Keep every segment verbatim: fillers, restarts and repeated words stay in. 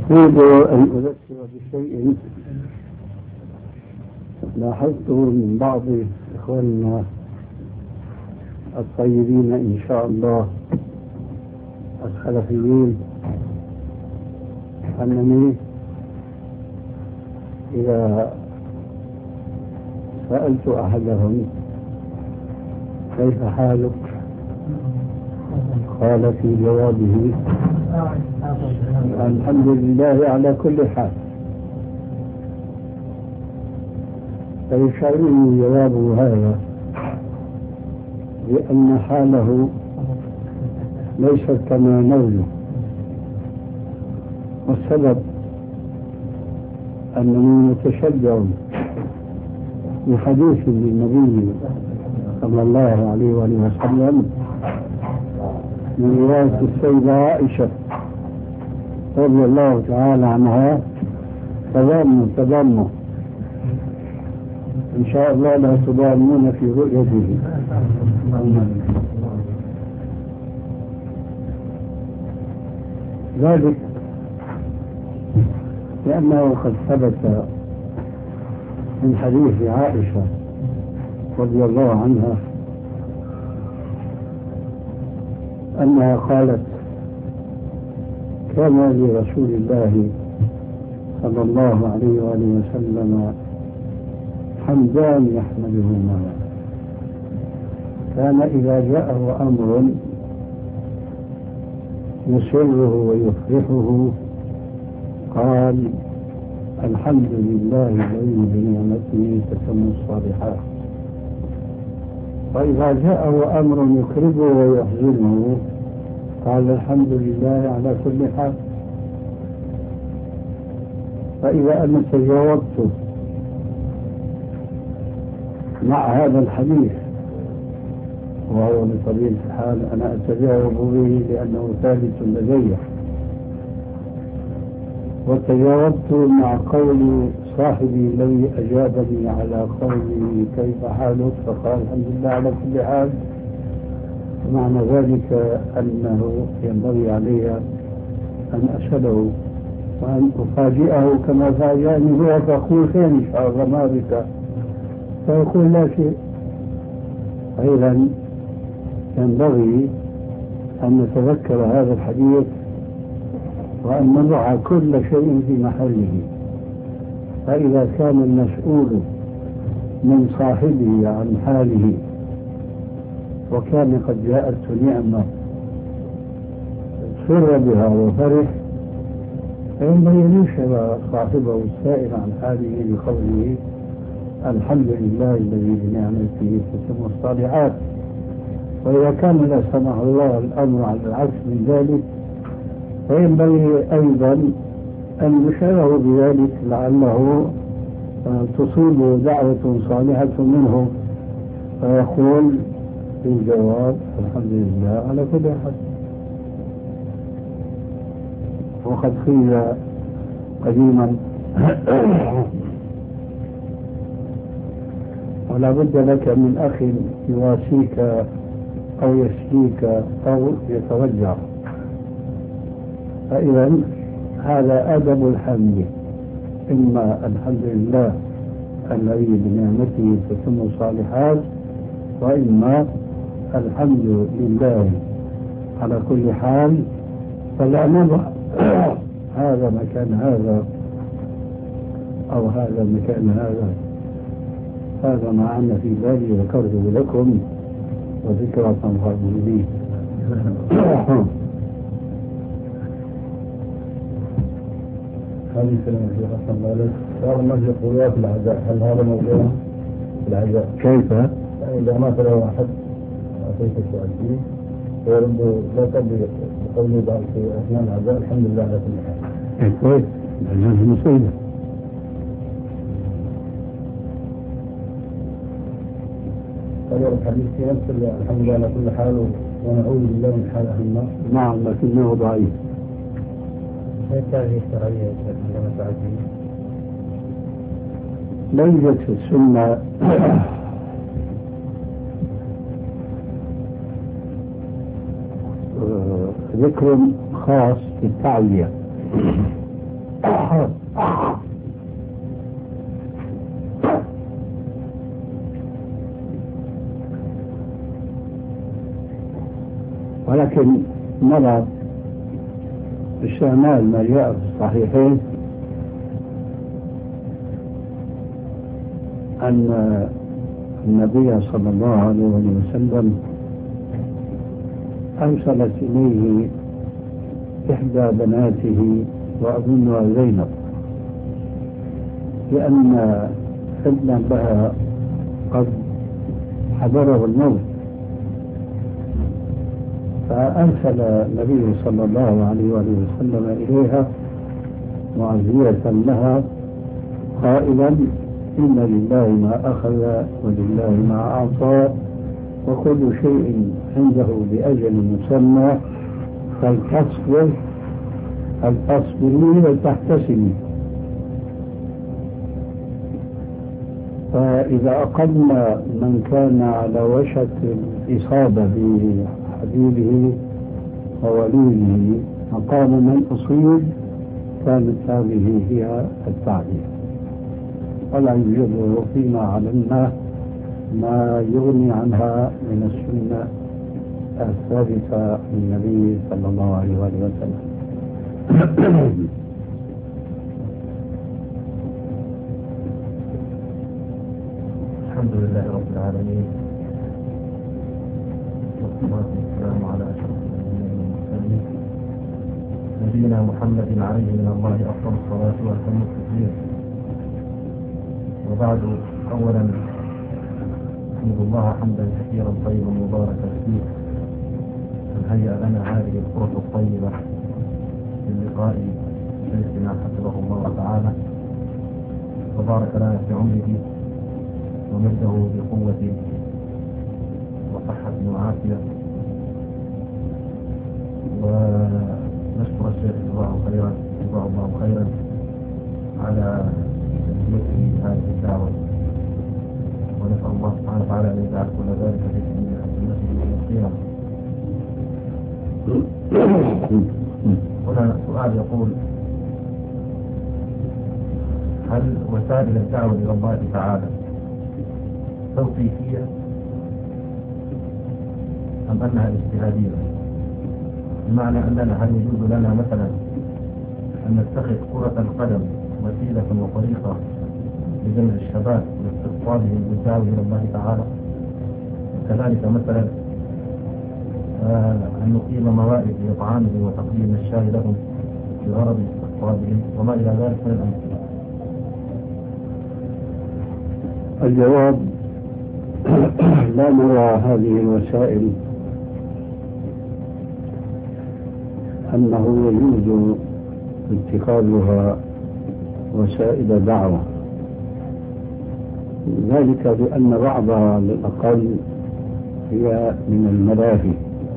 أريد أن أذكر بشيء لاحظته من بعض إخواننا الطيبين إن شاء الله السلفيين، أنني إذا سألت أحدهم كيف حالك قال في جوابه الحمد لله على كل حال، فيشعرني جوابه هذا بأن حاله ليست كما نرجو، والسبب أنني متشجع بحديث للنبي صلى الله عليه وآله وسلم من رواية السيدة عائشة رضي الله تعالى عنها تضامن تضامن إن شاء الله لا تضامون في رؤيته. ذلك لأنه قد ثبت من حديث عائشة رضي الله عنها أنها قالت كان لرسول الله صلى الله عليه وآله وسلم حمدان يحمدهما، كان إذا جاءه أمر يسره ويفرحه قال الحمد لله الذي بنعمته تتم الصالحات، وإذا جاءه أمر يكربه ويحزنه قال الحمد لله على كل حال. فإذا أنا تجاوبت مع هذا الحديث، وهو بطبيعة الحال أنا أتجاوب به لأنه ثابت لدي، وتجاوبت مع قول صاحبي الذي أجابني على قوله كيف حالك فقال الحمد لله على كل حال، معنى ذلك أنه ينبغي علي أن أسأله وأن أفاجئه كما فاجأني هو، فأقول خير إن شاء الله ما بك، فيقول لا شيء. أيضا ينبغي أن نتذكر هذا الحديث وأن نضع كل شيء في محله، فإذا كان المسؤول من صاحبه عن حاله وكان قد جاءته نعمة سر بها وفرح، فينبغي أن يشهد صاحبه السائل عن حاله بقوله الحمد لله الذي بنعمته تتم الصالحات. وإذا كان لا سمح الله الأمر على العكس من ذلك فينبغي أيضا أن يشعره بذلك لعله تصيب دعوة صالحة منه، فيقول في الجواب الحمد لله على كل حال. وقد قيل قديما ولا بد لك من أخ يواسيك أو يشكيك أو يتوجع، فإذا هذا أدب الحمد، إما الحمد لله الذي بنعمته تتم الصالحات، وإما الحمد لله على كل حال. فلا نضع هذا مكان هذا أو هذا مكان هذا، هذا ما عنا في بالي ذكرته لكم وذكرى تنفع لي. هذه كلمة في حسن مالك بعض الناس يقولون في العزاء، هل هذا موضوع في العزاء؟ كيف؟ يعني إذا مات له واحد أعطيك السؤال فيه ويرد لا تبدي بقوله بعد في أثناء العزاء الحمد لله على كل حال. كويس، العزاء مصيبة. هذا الحديث في نفس الحمد لله على كل حال ونعوذ بالله من حال أهل النار. نعم، لكنه ضعيف. كيف هذه الشرعية عندما تعزيه؟ لا يوجد في السنة ذكر خاص بالتعوية، ولكن نرى استعمال ما جاء في الصحيحين أن النبي صلى الله عليه وسلم أرسلت إليه إحدى بناته وأظنها زينب، لأن ابنا لها قد حضره الموت، فأرسل النبي صلى الله عليه وسلم إليها معزية لها قائلا: إن لله ما أخذ ولله ما أعطى وكل شيء عنده بأجل مسمى فلتصبر فلتصبري ولتحتسبي. فإذا أقمنا من كان على وشك الإصابة بحبيبه ووليه مقام من أصيب كانت هذه هي التعليم، ولا يوجد فيما علمنا ما يغني عنها من السنة الثابتة عن النبي صلى الله عليه وسلم. الحمد لله رب العالمين، والصلاة والسلام على أشرف الأنبياء والمرسلين نبينا محمد عليه من الله أفضل الصلاة وأتم التسليم. وبعد، أولا أحمد الله حمدا كثيرا طيبا مباركا فيه أن هيأ لنا هذه الفرصة الطيبة للقاء شيخنا حفظه الله تعالى وبارك لنا في عمره ومده بقوة وصحة وعافية. ونشكر الشيخ جزاه خيرا جزاه الله خيرا على تسليته هذه الدعوة، ونسأل الله سبحانه وتعالى أن يجعل كل ذلك في سبيل حسنته يوم القيامة. هنا سؤال يقول: هل وسائل الدعوة إلى الله تعالى توقيفية أم أنها اجتهادية؟ بمعنى أننا هل يجوز لنا مثلا أن نتخذ كرة القدم وسيلة وطريقة لجمع الشباب واستقطابهم بالدعوة إلى الله تعالى، وكذلك مثلا آه أن نقيم موائد لإطعامهم وتقديم الشاي لهم بغرض استقطابهم وما إلى ذلك من الأمثلة؟ الجواب: لا نرى هذه الوسائل أنه يجوز اتخاذها وسائل دعوة، ذلك لأن بعضها على الأقل هي من الملاهي،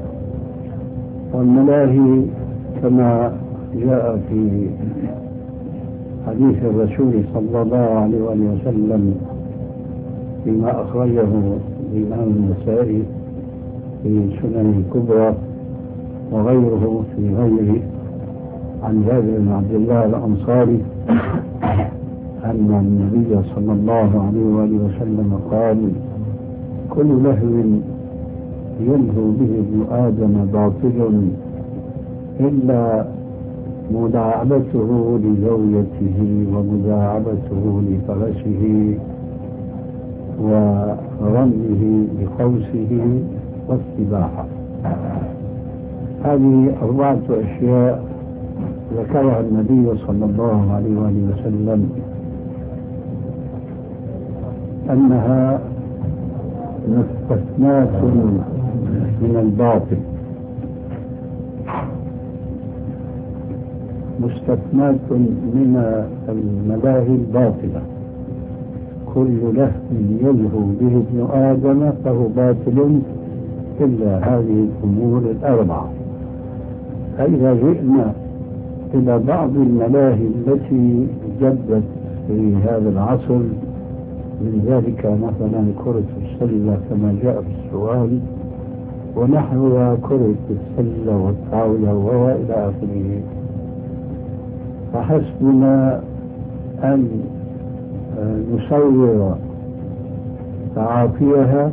والملاهي كما جاء في حديث الرسول صلى الله عليه وسلم فيما أخرجه الإمام النسائي في سنن الكبرى وغيره في غيره عن جابر بن عبد الله الأنصاري أن النبي صلى الله عليه وسلم قال: كل لهو يلهو به ابن آدم باطل إلا مداعبته لزوجته ومداعبته لفرسه ورميه بقوسه والسباحة. هذه أربعة أشياء ذكرها النبي صلى الله عليه وسلم أنها مستثناة من الباطل، مستثناة من الملاهي الباطلة. كل لهو يلهو به ابن آدم فهو باطل إلا هذه الأمور الأربعة. فإذا جئنا إلى بعض الملاهي التي جدت في هذا العصر، من ذلك مثلا كرة السلة كما جاء في السؤال، ونحوها كرة السلة والطاولة وإلى آخره، فحسبنا أن نصور تعاطيها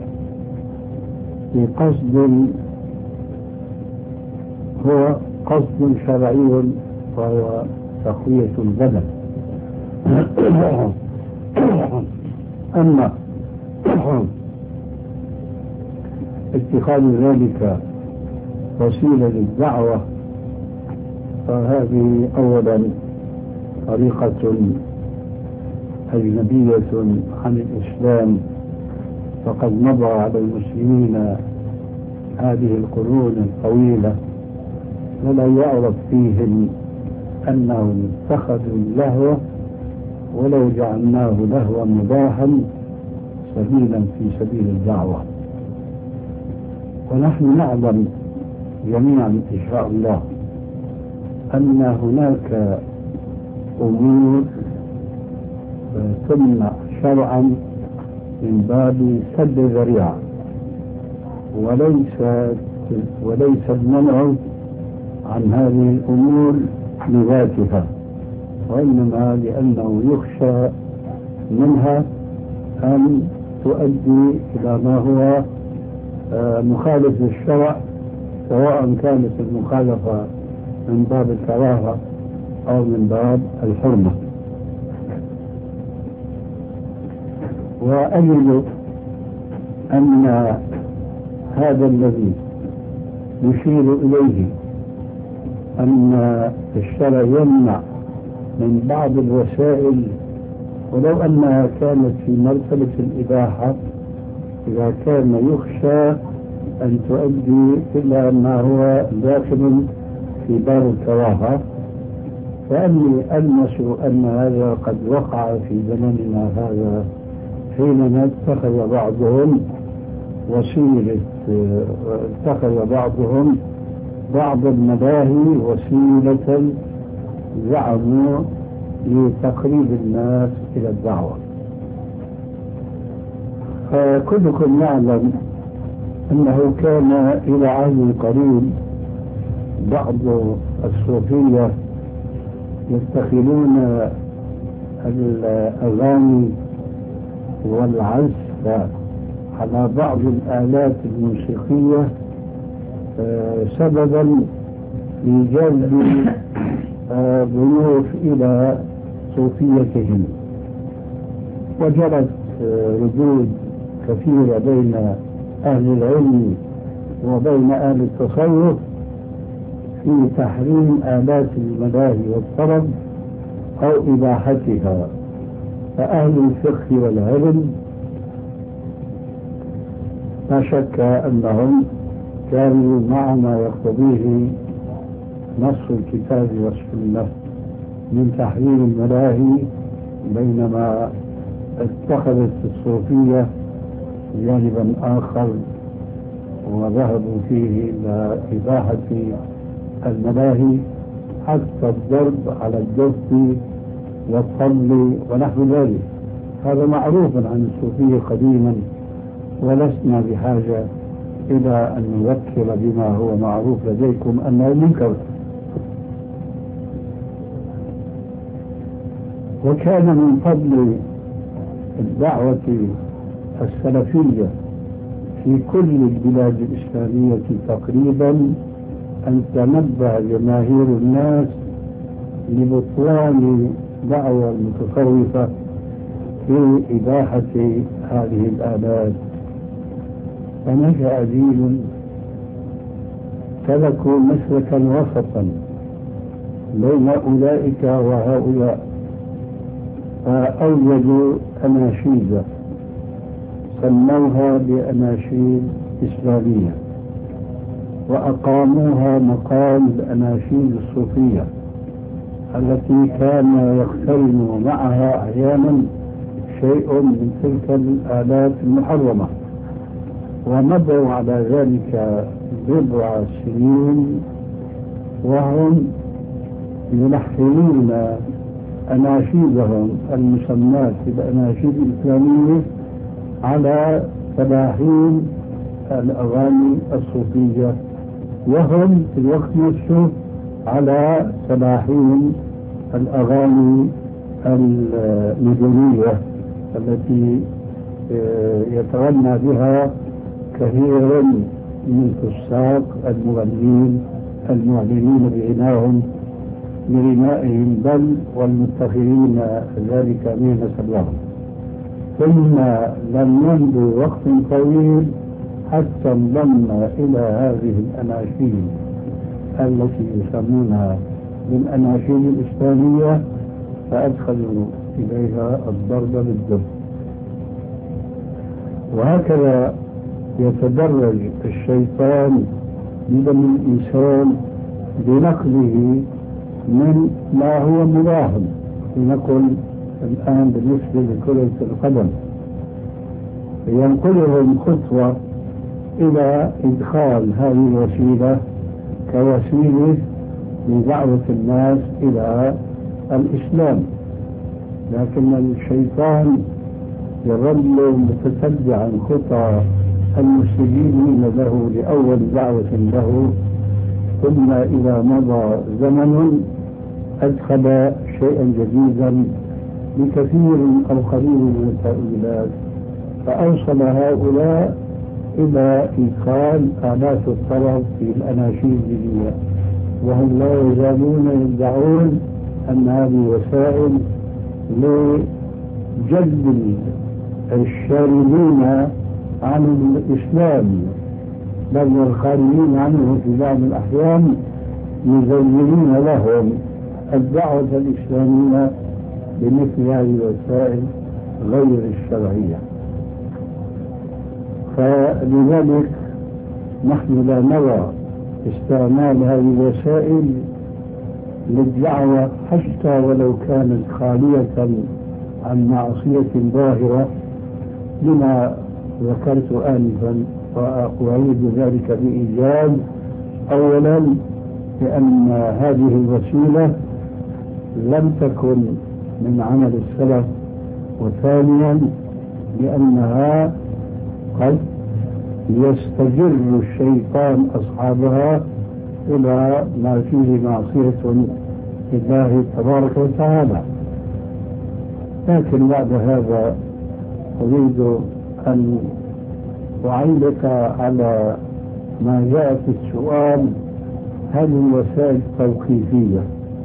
بقصد هو قصد شرعي وهو تقوية البدن. أما اتخاذ ذلك وسيلة للدعوة فهذه أولا طريقة أجنبية عن الإسلام، فقد مضى على المسلمين هذه القرون الطويلة ولا يعرف فيهم أنهم اتخذوا اللهو ولو جعلناه لهوا مباحا سبيلا في سبيل الدعوة. ونحن نعلم جميعا إن شاء الله أن هناك أمور تمنع شرعا من باب سد الذريعة، وليس وليس المنع عن هذه الأمور لذاتها، وإنما لأنه يخشى منها أن تؤدي إلى ما هو مخالف للشرع، سواء كانت المخالفة من باب الكراهة أو من باب الحرمة. وأجد أن هذا الذي نشير إليه أن الشرع يمنع من بعض الوسائل ولو أنها كانت في مرتبة الإباحة، إذا كان يخشى أن تؤدي إلى ما هو داخل في باب الكراهة، فأني ألمس أن هذا قد وقع في زمننا هذا حينما اتخذ بعضهم وسيلة اتخذ بعضهم بعض الملاهي وسيلة زعموا لتقريب الناس إلى الدعوة. فكلكم يعلم أنه كان إلى عهد قريب بعض الصوفية يتخذون الأغاني والعزف على بعض الآلات الموسيقية سببا لجلب ضيوف إلى صوفيتهم، وجرت ردود كثيرة بين أهل العلم وبين أهل التصوف في تحريم آلات الملاهي والطرب أو إباحتها. فأهل الفقه والعلم لا شك أنهم كانوا مع ما يقتضيه نص الكتاب والسنة من تحريم الملاهي، بينما اتخذت الصوفية جانبا آخر وذهبوا فيه إلى إباحة الملاهي حتى الضرب على الدف والطبل ونحو ذلك. هذا معروف عن الصوفية قديما، ولسنا بحاجة إلى أن نذكر بما هو معروف لديكم أنه منكر. وكان من فضل الدعوة السلفية في كل البلاد الإسلامية تقريبا أن تنبه جماهير الناس لبطلان دعوة المتصوفة في إباحة هذه الآلات. فنشأ جيل سلكوا مسلكا وسطا بين أولئك وهؤلاء، فأوجدوا أناشيد سموها بأناشيد إسلامية، وأقاموها مقام الأناشيد الصوفية التي كان يقترن معها أحيانا شيء من تلك الآلات المحرمة. ومضوا على ذلك بضع سنين وهم يلحنون أناشيدهم المسماة بالأناشيد الإسلامية على تلاحين الأغاني الصوفية، وهم في الوقت نفسه على تلاحين الأغاني المدنية التي يتغنى بها كثير من فساق المغنين المعلنين بغناهم بغنائهم بل والمتخذين ذلك مهنة لهم. ثم لم يمض وقت طويل حتى انضم إلى هذه الأناشيد التي يسمونها بالأناشيد الإسلامية، فأدخلوا إليها الضرب بالدب. وهكذا يتدرج الشيطان بدم الإنسان بنقله من ما هو مراهن، لنقل الآن بالنسبة لكرة القدم، ينقلهم خطوة إلى إدخال هذه الوسيلة كوسيلة لدعوة الناس إلى الإسلام، لكن الشيطان يظل متتبعا خطى المسلمين له لأول دعوة له، ثم إذا مضى زمن أدخل شيئا جديدا بكثير أو قليل من التأويلات، فأوصل هؤلاء إلى إدخال آلات الطرب في الأناشيد الدينية، وهم لا يزالون يدعون أن هذه وسائل لجلب الشاردين عن الإسلام بل والخارجين عنه في بعض الأحيان يزينون لهم الدعوة الإسلامية بمثل هذه الوسائل غير الشرعية. فلذلك نحن لا نرى استعمال هذه الوسائل للدعوة حتى ولو كانت خالية عن معصية ظاهرة لما ذكرت آنفا، وأعيد ذلك بإيجاز. أولا لأن هذه الوسيلة لم تكن من عمل السلف، وثانيا لأنها قد يستجر الشيطان أصحابها إلى ما فيه معصية لله تبارك وتعالى. لكن بعد هذا أريد أن أعلق على ما جاء في السؤال: هل الوسائل توقيفية؟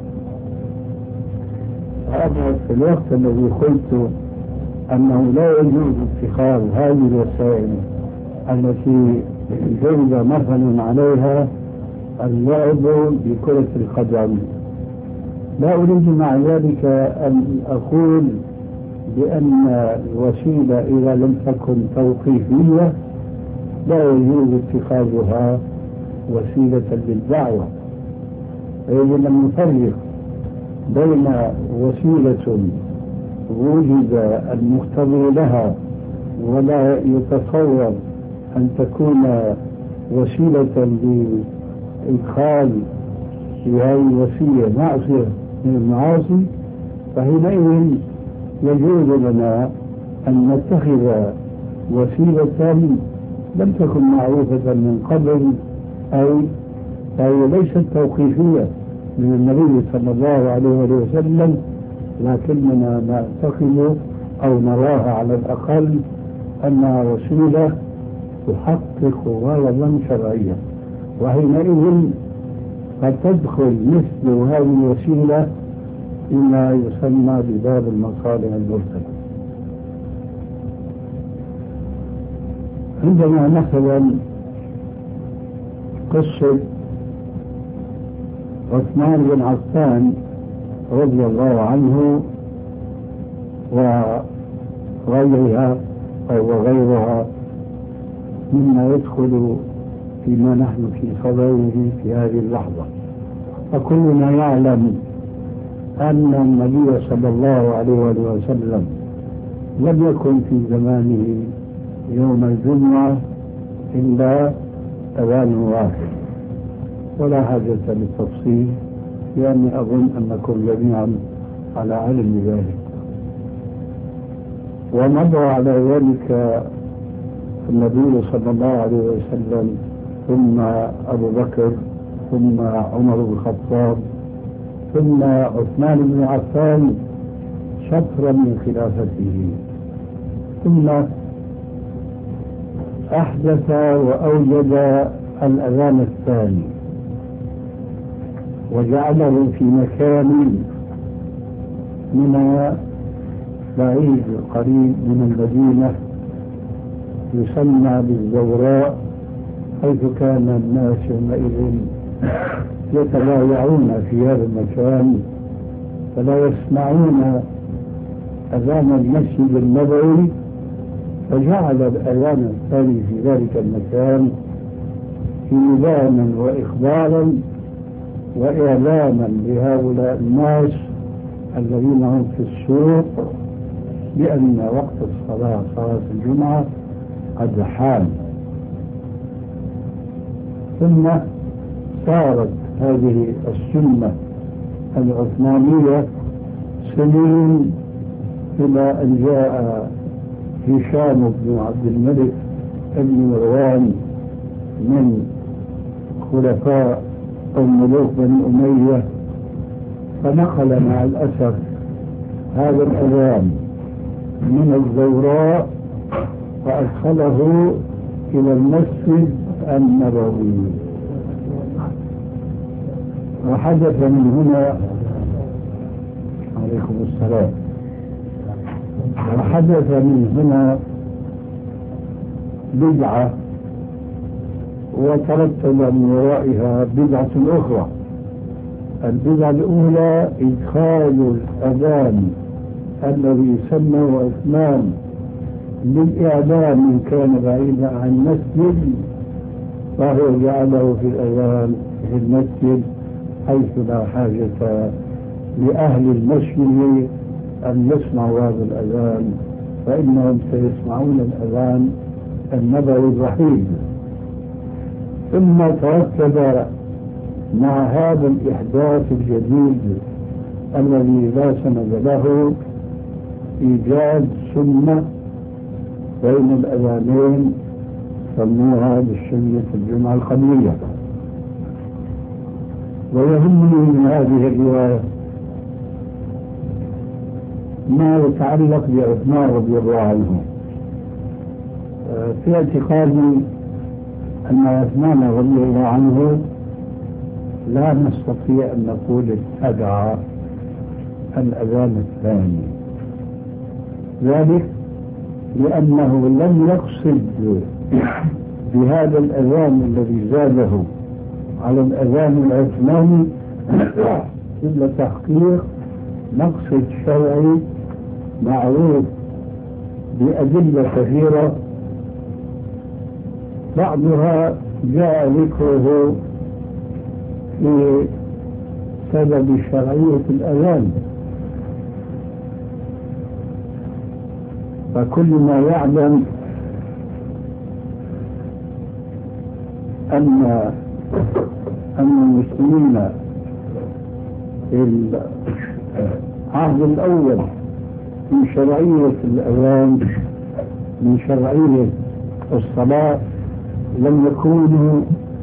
هذا في الوقت الذي قلت أنه لا يجوز اتخاذ هذه الوسائل التي جرد مثلا عليها اللعب بكرة القدم، لا أريد مع ذلك أن أقول بأن الوسيلة إذا لم تكن توقيفية لا يجوز اتخاذها وسيلة للدعوة. يجب أن نفرق بين وسيلة وجد المقتضي لها ولا يتصور أن تكون وسيلة لإدخال في هذه الوسيلة معصية من المعاصي، فحينئذ يجوز لنا أن نتخذ وسيلة لم تكن معروفة من قبل، أي فهي ليست توقيفية من النبي صلى الله عليه وسلم، لكننا نعتقد أو نراها على الأقل أنها وسيلة تحقق غرضا شرعيا، وحينئذ قد تدخل مثل هذه الوسيلة فيما يسمى بباب المصالح المرسلة. عندنا مثلا قصة عثمان بن عفان رضي الله عنه وغيرها أو وغيرها مما يدخل فيما نحن في صدره في هذه اللحظة. فكلنا يعلم أن النبي صلى الله عليه وسلم لم يكن في زمانه يوم الجمعة إلا أذان واحد، ولا حاجة للتفصيل لأني أظن أنكم جميعا على علم بذلك. ومضى على ذلك النبي صلى الله عليه وسلم ثم أبو بكر ثم عمر بن الخطاب ثم عثمان بن عفان شطرا من خلافته، ثم أحدث وأوجد الأذان الثاني وجعله في مكان من بعيد قريب من المدينة يسمى بالزوراء، حيث كان الناس يومئذ يتبايعون في هذا المكان فلا يسمعون أذان المسجد النبوي، فجعل الأذان الثاني في ذلك المكان إيذانا وإخبارا وإعلاما لهؤلاء الناس الذين هم في السوق بأن وقت الصلاة صلاة الجمعة قد حان. ثم صارت هذه السنة العثمانية سنين إلى أن جاء هشام بن عبد الملك بن مروان من خلفاء أو ملوك بني أمية، فنقل مع الأسف هذا الأذان من الزوراء وأدخله إلى المسجد النبوي، وحدث من هنا عليكم السلام وحدث من هنا بدعة وترتب من ورائها بدعة أخرى. البدعة الأولى إدخال الأذان الذي سماه عثمان للإعلام إن كان بعيدا عن المسجد، فهو جعله في الأذان في المسجد حيث لا حاجة لأهل المسجد أن يسمعوا هذا الأذان، فإنهم سيسمعون الأذان النبوي الوحيد. ثم ترتب مع هذا الإحداث الجديد الذي لا سند له إيجاد سنة بين الأذانين سموها بسنة الجمعة القبلية. ويهمني من هذه الرواية ما يتعلق بعثمان رضي الله عنه. في اعتقادي أن عثمان رضي الله عنه لا نستطيع أن نقول ابتدع الأذان الثاني، ذلك لأنه لم يقصد بهذا الأذان الذي زاده على الأذان العثماني إلا تحقيق مقصد شرعي معروف بأدلة كثيرة، بعضها جاء ذكره في سبب شرعية الأذان، فكل ما يعلم أن أن المسلمين في العهد الأول من شرعية الأذان من شرعية الصلاة لم يكونوا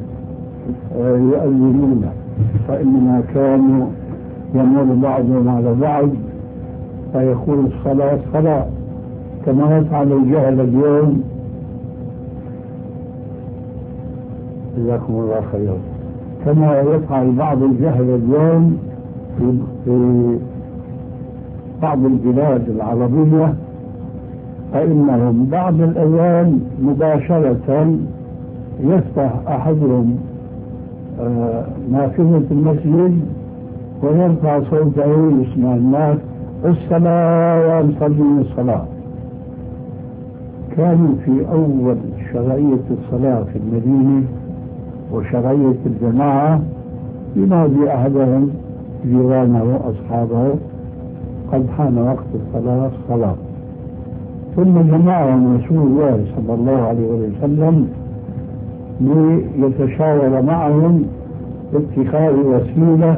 يؤذنون، فإنما كانوا يمر بعضهم على بعض فيقول الصلاة صلاة، كما يفعل الجهل اليوم جزاكم الله خيرا، كما يفعل بعض الجهل اليوم في بعض البلاد العربية، فإنهم بعد الأذان مباشرة يفتح أحدهم نافذة المسجد ويرفع صوته يسمع الناس الصلاة ويصلي الصلاة. كانوا في أول شرعية الصلاة في المدينة وشرعية الجماعة ينادي أحدهم جيرانه وأصحابه قد حان وقت الصلاة الصلاة، ثم جمعهم رسول الله صلى الله عليه وسلم ليتشاور معهم باتخاذ وسيلة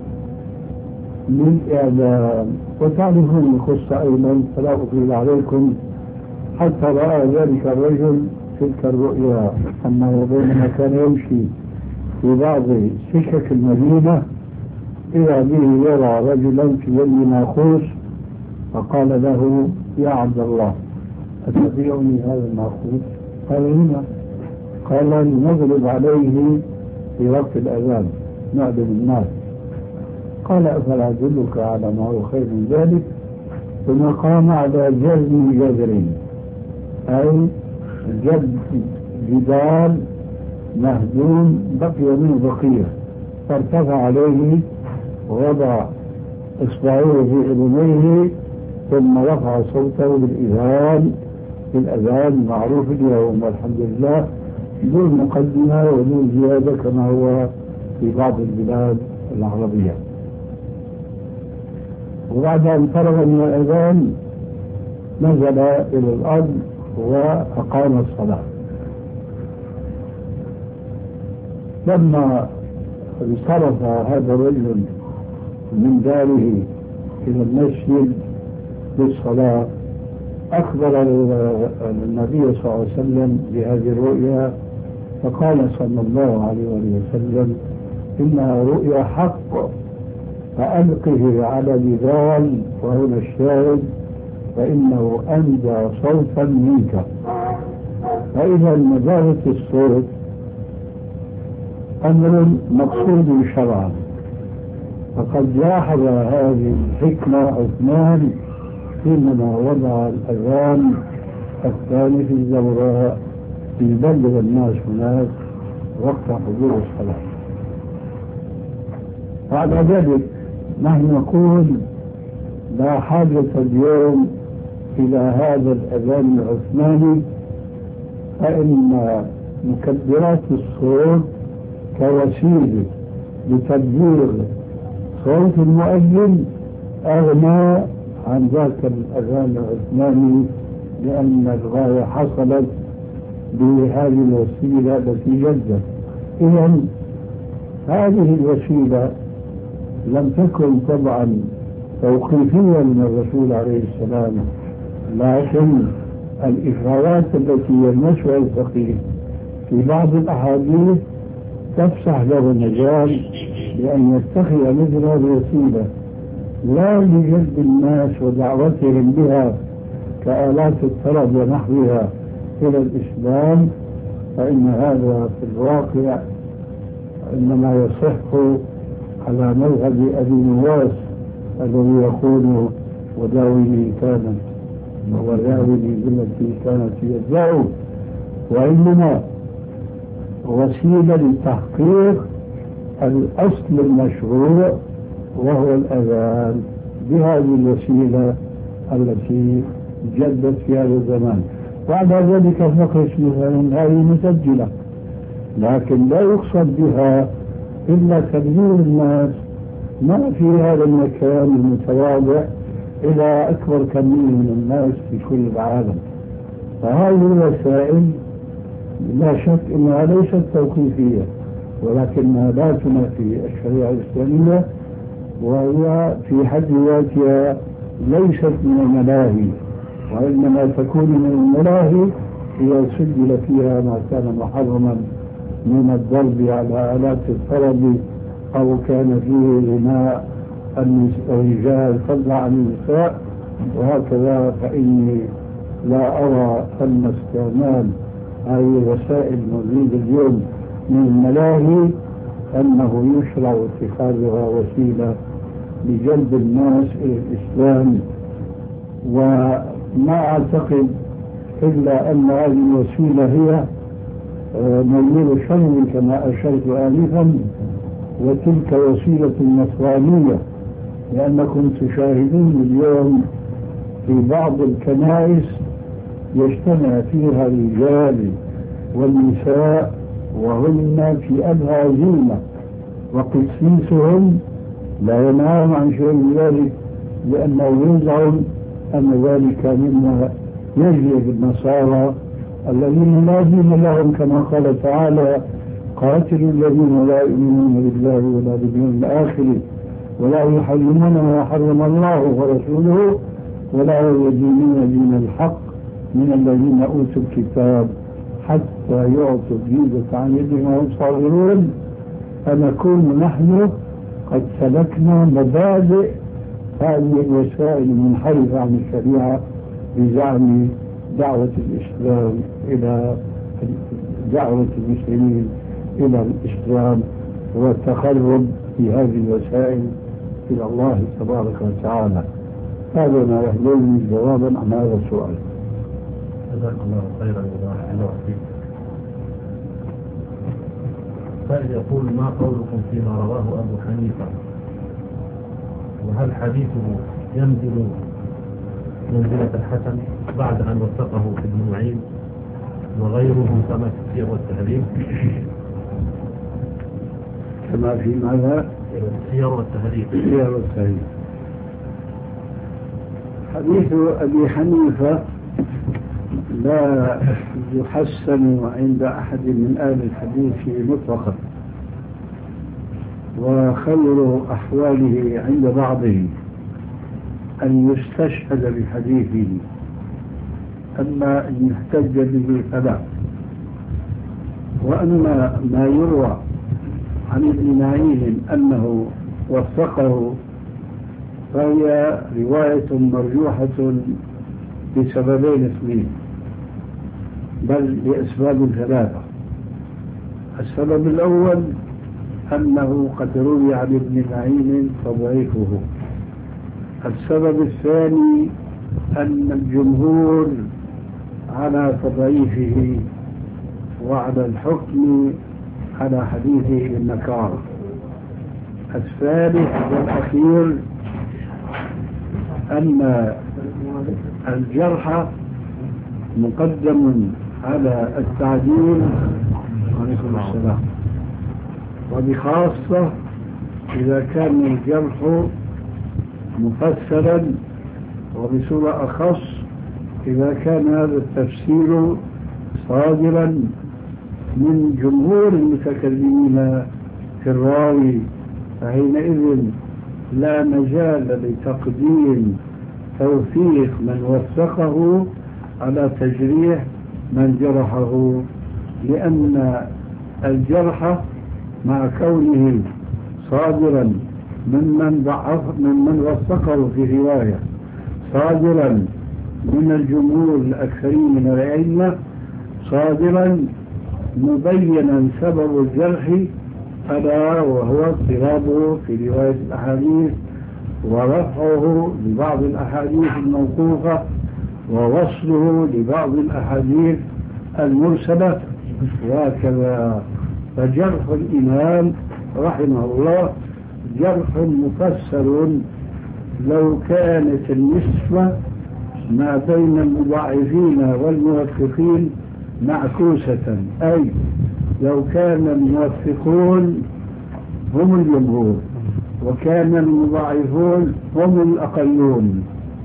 للإعلام. وتعرفون القصة أيضا فلا أطيل عليكم، حتى رأى ذلك الرجل تلك الرؤيا أنه بينما كان يمشي في بعض سكك المدينة إذا به يرى رجلا في يد ناقوس فقال له يا عبد الله أتبيعني هذا الناقوس؟ قال هنا. قال نضرب عليه في وقت الأذان نعدم الناس. قال أفلا أدلك على ما هو خير من ذلك؟ ثم قام على جزم جذر، أي جد جدار مهدوم بقي منه بقية، فارتفع عليه ووضع إصبعيه في أذنيه ثم رفع صوته بالإذان بالأذان معروف اليوم والحمد لله دون مقدمة ودون زيادة كما هو في بعض البلاد العربية. وبعد أن فرغ من الأذان نزل إلى الأرض وأقام الصلاة. لما انصرف هذا الرجل من داره إلى المسجد للصلاة أخبر النبي صلى الله عليه وسلم بهذه الرؤيا فقال صلى الله عليه وسلم إنها رؤيا حق فألقه على بلال وهنا الشاهد فإنه أندى صوتا منك. فإذا مجالة الصوت أمر مقصود شرعا، فقد لاحظ هذه الحكمة عثمان حينما وضع الأذان الثاني في الزوراء ليبلغ الناس هناك وقت حضور الصلاة. بعد ذلك نحن نقول لا حاجة اليوم إلى هذا الأذان العثماني، فإن مكبرات الصوت كوسيلة لتبليغ صوت المؤذن أغنى عن ذاك الأذان العثماني، لأن الغاية حصلت بهذه الوسيلة التي جدت. إذن هذه الوسيلة لم تكن طبعا توقيفية من الرسول عليه السلام، لكن الإشارات التي يلمسها الفقيه في بعض الأحاديث تفسح له المجال لأن يتخذ مثل هذه الوسيلة لا لجلب الناس ودعوتهم بها كآلات الطرب ونحوها إلى الإسلام، فإن هذا في الواقع إنما يصح على مذهب أبي نواس الذي يقول وداوي كانت وداوي بالتي كانت يدعو، وإنما وسيلة لتحقيق الأصل المشروع وهو الأذان بهذه الوسيلة التي جدت في هذا الزمان. بعد ذلك فقط مثلا هذه مسجلة، لكن لا يقصد بها إلا تبليغ الناس ما في هذا المكان المتواضع إلى أكبر كمية من الناس في كل العالم. فهذه الوسائل لا شك أنها ليست توقيفية، ولكنها لا تنافي الشريعة الإسلامية، وهي في حد ذاتها ليست من الملاهي، وإنما تكون من الملاهي إذا سجل فيها ما كان محرما من الضرب على آلات الطرب أو كان فيه غناء الرجال فضلا عن النساء وهكذا. فإني لا أرى أن استعمال هذه الوسائل الموجودة اليوم من الملاهي أنه يشرع اتخاذها وسيلة لجلب الناس إلى الإسلام. وما أعتقد إلا أن هذه الوسيلة هي مولود شر كما أشرت آنفا، وتلك وسيلة نصرانية، لأنكم تشاهدون اليوم في بعض الكنائس يجتمع فيها الرجال والنساء وهن في أبهى زينة، وقسيسهم لا ينام عن شيء من ذلك، لأنه يزعم أن ذلك مما يجري بالنصارى الذين لا دين لهم، كما قال تعالى قاتلوا الذين لا يؤمنون بالله ولا باليوم الآخر ولا يحرمون ما حرم الله ورسوله ولا يدينون دين الحق من الذين أوتوا الكتاب حتى يعطوا الجيزة عن يدهم وهم صاغرون. فنكون نحن قد سلكنا مبادئ هذه الوسائل المنحرفة عن الشريعة بزعم دعوة الإسلام إلى دعوة المسلمين إلى الإسلام والتقرب بهذه الوسائل إلى الله تبارك وتعالى. هذا ما يحضرني جوابا عن هذا السؤال. جزاك الله خيرا وبارك الله فيك. سائل يقول: ما قولكم فيما رواه أبو حنيفة؟ وهل حديثه ينزل منزلة الحسن بعد أن وثقه في ابن معين وغيره كما في السير والتهذيب؟ كما في ماذا؟ السير والتهذيب. السير والتهذيب. حديث أبي حنيفة لا يحسن عند أحد من أهل الحديث مطلقا، وخير أحواله عند بعضهم أن يستشهد بحديثه، أما أن يحتج به فلا. وأما ما يروى عن ابن معين أنه وثقه فهي رواية مرجوحة بسببين اثنين، بل لأسباب ثلاثة. السبب الأول أنه قد روي عن ابن معين تضعيفه. السبب الثاني أن الجمهور على تضعيفه وعلى الحكم على حديثه بالنكارة. الثالث والأخير أن الجرح مقدم على التعديل عليكم السلام، وبخاصة إذا كان الجرح مفسرا، وبصورة أخص إذا كان هذا التفسير صادرا من جمهور المتكلمين في الراوي، فحينئذ لا مجال لتقديم توثيق من وثقه على تجريح من جرحه، لأن الجرح مع كونه صادرا ممن ضعف ممن وثقه في رواية، صادرا من الجمهور الأكثرين من الأئمة، صادرا مبينا سبب الجرح ألا وهو اضطرابه في رواية الأحاديث ورفعه لبعض الأحاديث الموقوفة ووصله لبعض الأحاديث المرسلة وهكذا. فجرح الإمام رحمه الله جرح مفسر لو كانت النسبة ما بين المضاعفين والموثقين معكوسة، أي لو كان الموثقون هم الجمهور وكان المضاعفون هم الأقلون،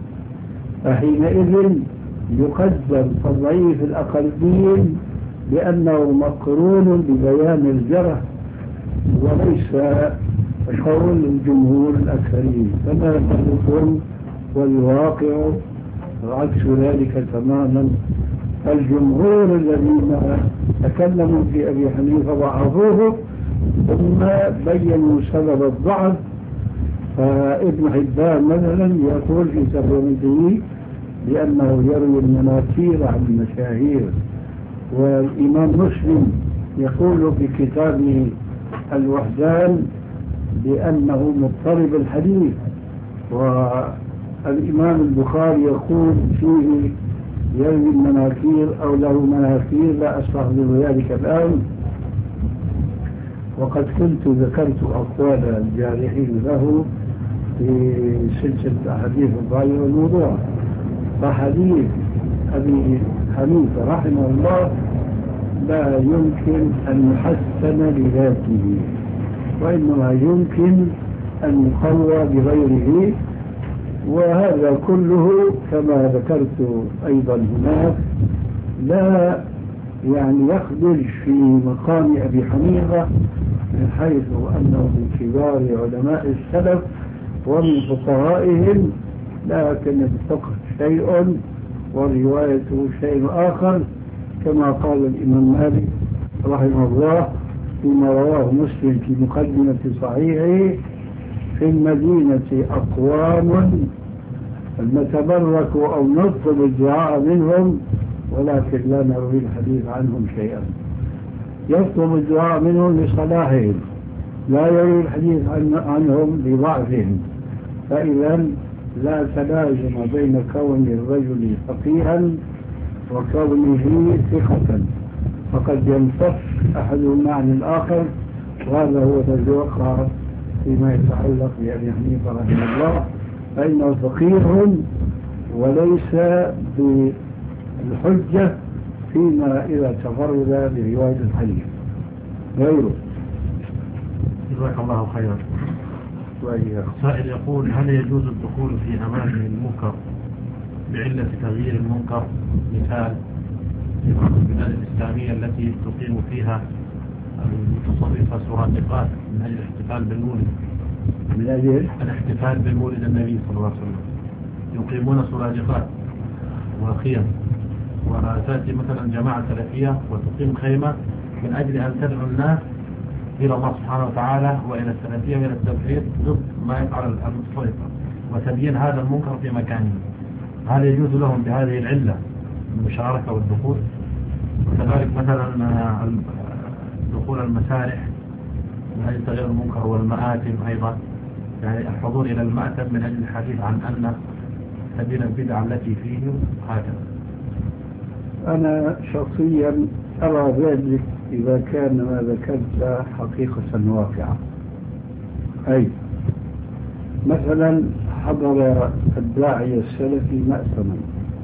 فحينئذ يقدم تضعيف الأقلين لأنه مقرون ببيان الجرح وليس قول الجمهور الأكثرين، كما يقولون والواقع عكس ذلك تماما. الجمهور الذين تكلموا في أبي حنيفة ضعفوه ثم بينوا سبب الضعف. فابن حبان مثلا يقول في ترجمته لأنه يروي المناكير عن المشاهير، والإمام مسلم يقول في كتابه الوحدان بأنه مضطرب الحديث، والإمام البخاري يقول فيه يروي المناكير أو له مناكير، لا أستحضر ذلك الآن. وقد كنت ذكرت أقوال الجارحين له في سلسلة أحاديث الضعيف والموضوع. فحديث أبي حنيفة رحمه الله لا يمكن أن يحسن لذاته، وإنما يمكن أن يقوى بغيره، وهذا كله كما ذكرت أيضا هناك لا يعني يخرج في مقام أبي حنيفة من حيث أنه من كبار علماء السلف ومن فقهائهم، لكن الفقه شيء والرواية شيء آخر، كما قال الإمام مالك رحمه الله فيما رواه مسلم في مقدمة صحيحه: في المدينة أقوام نتبرك أو نطلب الدعاء منهم ولكن لا نروي الحديث عنهم شيئا. يطلب الدعاء منهم لصلاحهم، لا يروي الحديث عن عنهم لضعفهم. فإذا لا تلازم بين كون الرجل فقيها وكونه ثقة، فقد ينفك أحدهما عن الآخر، وهذا هو الذي وقع فيما يتعلق بأبي حنيفة رحمه الله، فإنه فقيه وليس بالحجة فيما إذا تفرد برواية الحديث غيره. جزاك الله خيرا. سائل يقول: هل يجوز الدخول في أماكن المنكر بعلة تغيير المنكر؟ مثال في بعض البلاد الإسلامية التي تقيم فيها المتصرفة سرادقات من أجل الاحتفال بالمولد، من أجل الاحتفال بالمولد النبي صلى الله عليه وسلم، يقيمون سرادقات وخيم، وتأتي مثلا جماعة سلفية وتقيم خيمة من أجل أن تدعو الناس إلى الله سبحانه وتعالى وإلى السلفية وإلى التوحيد ضد ما يفعل المتصرفة وتبيين هذا المنكر في مكانه. هل يجوز لهم بهذه العلة المشاركة والدخول؟ وكذلك مثلا دخول المسارح من أجل تغيير المنكر، والمآتم أيضا، يعني الحضور إلى المأتم من أجل الحديث عن أن سبيل البدع التي فيه هكذا. أنا شخصيا أرى ذلك إذا كان ما ذكرت حقيقة واقعة. أي مثلا حضر الداعية السلفي مأتما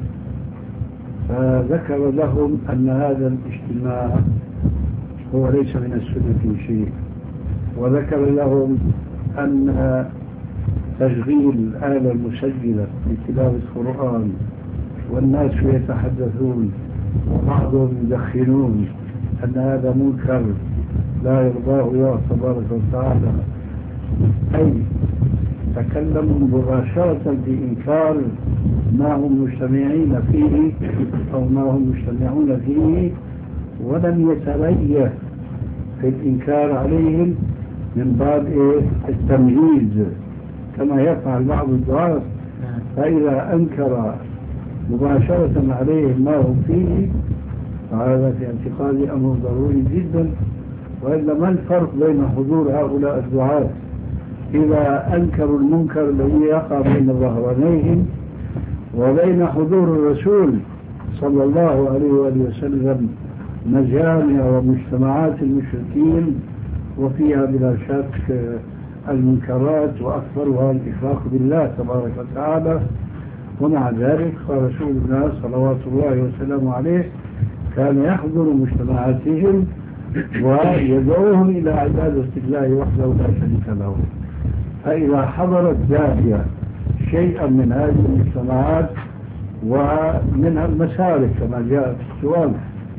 فذكر لهم أن هذا الاجتماع هو ليس من السنة في شيء، وذكر لهم أن تشغيل الآلة المسجلة لتلاوة القرآن والناس يتحدثون وبعضهم يدخنون أن هذا منكر لا يرضاه الله تبارك وتعالى. أي تكلموا مباشرة بإنكار ما هم مجتمعين فيه أو ما هم مجتمعون فيه، ولم يتريث في الإنكار عليهم من باب التمييز كما يفعل بعض الدعاة. فإذا أنكر مباشرة عليهم ما هم فيه فهذا في اعتقادي أمر ضروري جدا. وإلا ما الفرق بين حضور هؤلاء الدعاة إذا أنكروا المنكر الذي يقع بين ظهرانيهم وبين حضور الرسول صلى الله عليه وآله وسلم مجامع ومجتمعات المشركين وفيها بلا شك المنكرات وأكثرها الإشراك بالله تبارك وتعالى. ومع ذلك فرسول الله صلوات الله وسلامه عليه كان يحضر مجتمعاتهم ويدعوهم إلى عبادة الله وحده لا شريك له. فإذا حضر الداعية شيئا من هذه المجتمعات ومنها المسالك كما جاء في السؤال،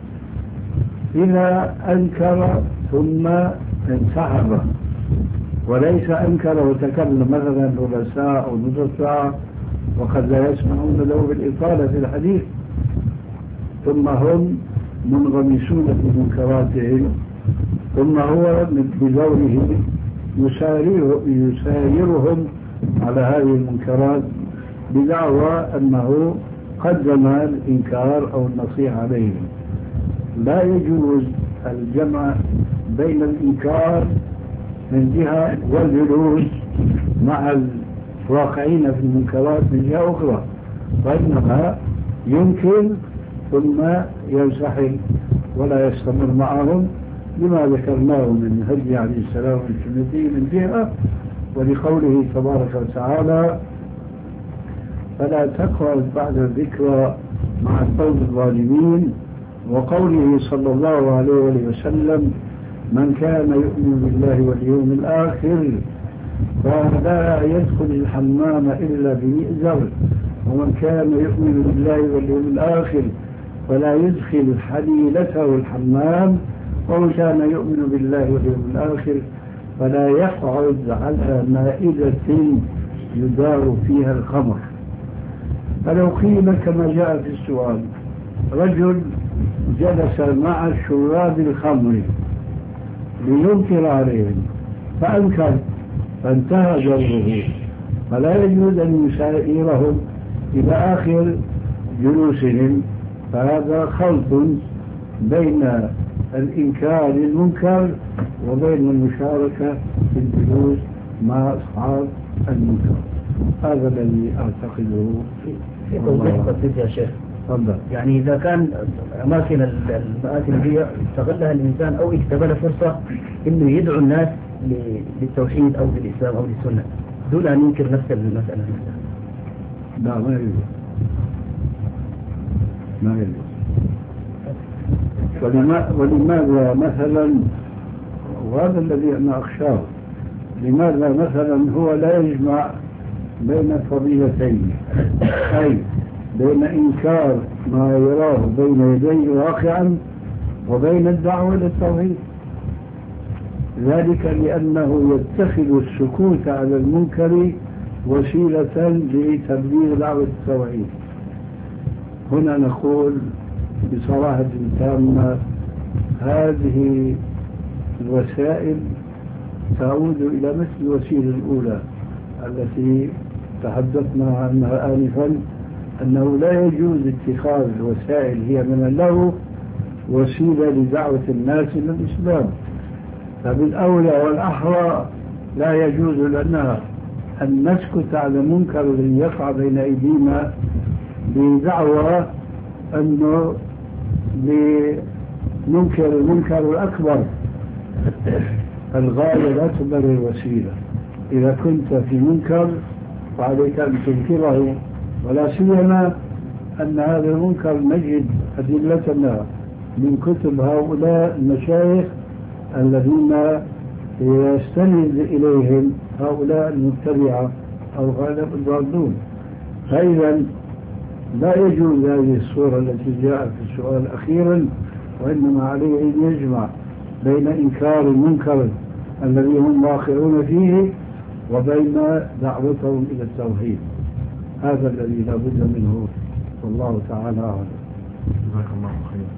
إذا أنكر ثم انسحب وليس أنكر وتكلم مثلا ربع ساعة أو نصف ساعة وقد لا يسمعون له بالإطالة في الحديث، ثم هم منغمسون في منكراتهم، ثم هو بدوره يسايرهم على هذه المنكرات بدعوى أنه قدم الإنكار أو النصيحة عليهم. لا يجوز الجمع بين الإنكار من جهة والجلوس مع الواقعين في المنكرات من جهة أخرى، وإنما يمكن ثم ينسحب ولا يستمر معهم لما ذكرناه من هدي عليه السلام والسنتي من جهة، ولقوله تبارك وتعالى: فلا تقعد بعد الذكرى مع القوم الظالمين، وقوله صلى الله عليه وسلم: من كان يؤمن بالله واليوم الآخر فلا يدخل الحمام إلا بمئزر، ومن كان يؤمن بالله واليوم الآخر فلا يدخل حليلته الحمام، ومن كان يؤمن بالله واليوم الآخر فلا يقعد على مائدة يدار فيها الخمر. فلو قيل كما جاء في السؤال: رجل جلس مع شراب الخمر لينكر عليهم فأنكر فانتهى دوره، فلا يجوز أن يسائرهم إلى آخر جلوسهم. فهذا خلط بين الإنكار للمنكر وبين المشاركة في الجلوس مع أصحاب المنكر. هذا الذي أعتقده. في توضيح بسيط يا شيخ. تفضل. يعني إذا كان أماكن المآتم دي استغلها الإنسان أو اكتبل فرصة إنه يدعو الناس للتوحيد أو للإسلام أو للسنة دون أن ينكر نفس المسألة نفسها. لا ما يجوز، ما يجوز. ولماذا مثلا، وهذا الذي أنا أخشاه، لماذا مثلا هو لا يجمع بين الفضيلتين، أي بين إنكار ما يراه بين يديه واقعا وبين الدعوة للتوحيد؟ ذلك لأنه يتخذ السكوت على المنكر وسيلة لتبليغ دعوة التوحيد. هنا نقول بصراحة تامة هذه الوسائل تعود إلى مثل الوسيلة الأولى التي تحدثنا عنها آنفا، أنه لا يجوز اتخاذ الوسائل هي من اللغو وسيلة لدعوة الناس إلى الإسلام. فبالأولى والأحرى لا يجوز لنا أن نسكت على منكر يقع بين أيدينا بدعوى أنه لننكر المنكر الأكبر. الغاية لا تبرر الوسيلة. إذا كنت في منكر فعليك أن تنكره، ولا سيما أن هذا المنكر نجد أدلتنا من كتب هؤلاء المشايخ الذين يستند إليهم هؤلاء المبتدعة أو غالب الضالون. فإذا لا يجوز هذه الصورة التي جاءت في السؤال أخيرا، وإنما عليه أن يجمع بين إنكار المنكر الذي هم واقعون فيه وبين دعوتهم إلى التوحيد. هذا الذي لا بد منه، والله تعالى أعلم. جزاك الله خيرا.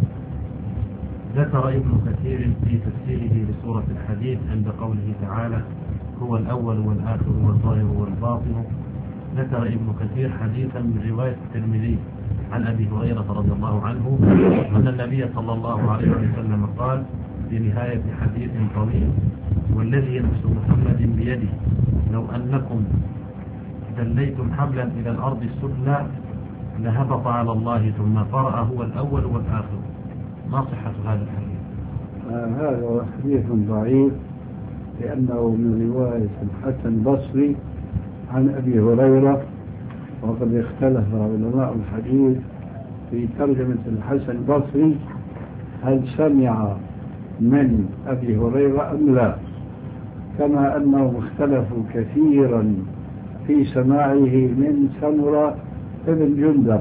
ذكر ابن كثير في تفسيره لسورة الحديد عند قوله تعالى هو الأول والآخر والظاهر والباطن، ذكر ابن كثير حديثا من رواية الترمذي عن أبي هريرة رضي الله عنه أن النبي صلى الله عليه وسلم قال في نهاية حديث طويل والذي نفس محمد بيده لو أنكم دليتم حبلا إلى الأرض السفلى لهبط على الله ثم قرأ هو الأول والآخر. ما صحة هذا الحديث؟ آه هذا حديث ضعيف لأنه من رواية الحسن البصري عن أبي هريرة، وقد اختلف علماء الحديث في ترجمة الحسن البصري هل سمع من أبي هريرة أم لا، كما أنهم اختلفوا كثيرا في سماعه من سمرة ابن جندب.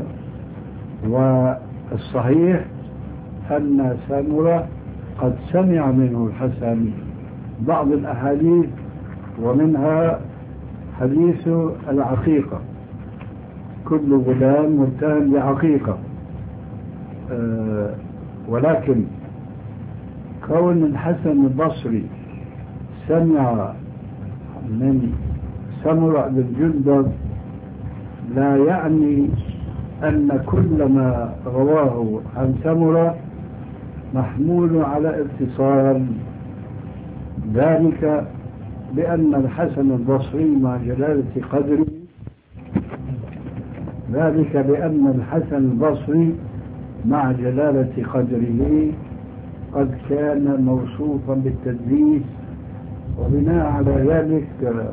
والصحيح أن سمرة قد سمع منه الحسن بعض الأحاديث، ومنها حديث العقيقة، كل غلام متهم بعقيقة. أه ولكن كون الحسن البصري سمع من سمرة بن جندب لا يعني أن كل ما رواه عن سمرة محمول على اتصال. ذلك بأن الحسن البصري مع جلالة قدره ذلك بأن الحسن البصري مع جلالة قدره قد كان موصوفا بالتدليس، وبناء على ذلك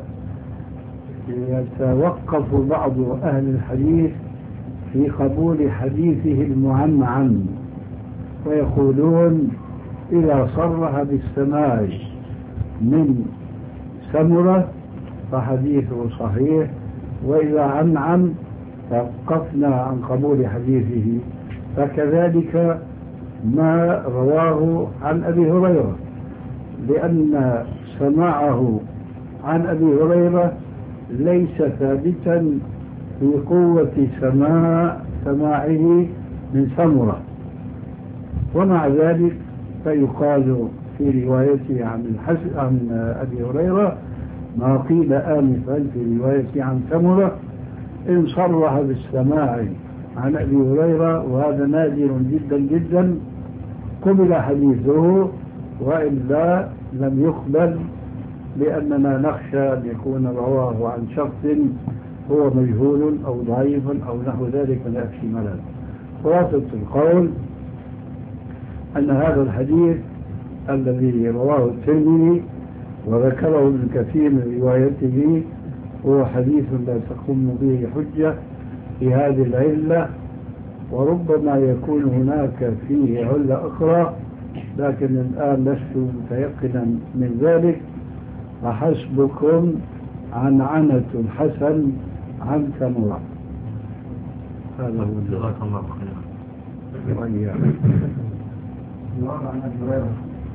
يتوقف بعض أهل الحديث في قبول حديثه المعنعن، ويقولون إذا صرح بالسماع من سمرة فحديثه صحيح، وإذا عنعن توقفنا عن قبول حديثه. فكذلك ما رواه عن أبي هريرة، لأن سماعه عن أبي هريرة ليس ثابتا في قوة سماع سماعه من سمرة، ومع ذلك فيقال في روايته عن الحسن عن أبي هريرة ما قيل آنفا في رواية عن سمرة إن صرح بالسماع عن أبي هريرة، وهذا نادر جدا جدا، قبل حديثه، وإلا لم يقبل، لأننا نخشى أن يكون رواه عن شخص هو مجهول أو ضعيف أو نحو ذلك من الاحتمالات. خلاصة القول أن هذا الحديث الذي رواه الترمذي وذكره ابن كثير من روايته هو حديث لا تقوم به حجة في هذه العلة، وربما يكون هناك فيه علة أخرى، لكن الآن لست متيقنا من ذلك. فحسبكم عنعنة الحسن عن سمرة. هذا هو جزاك الله خيرا. وإياكم. عن أبي هريرة.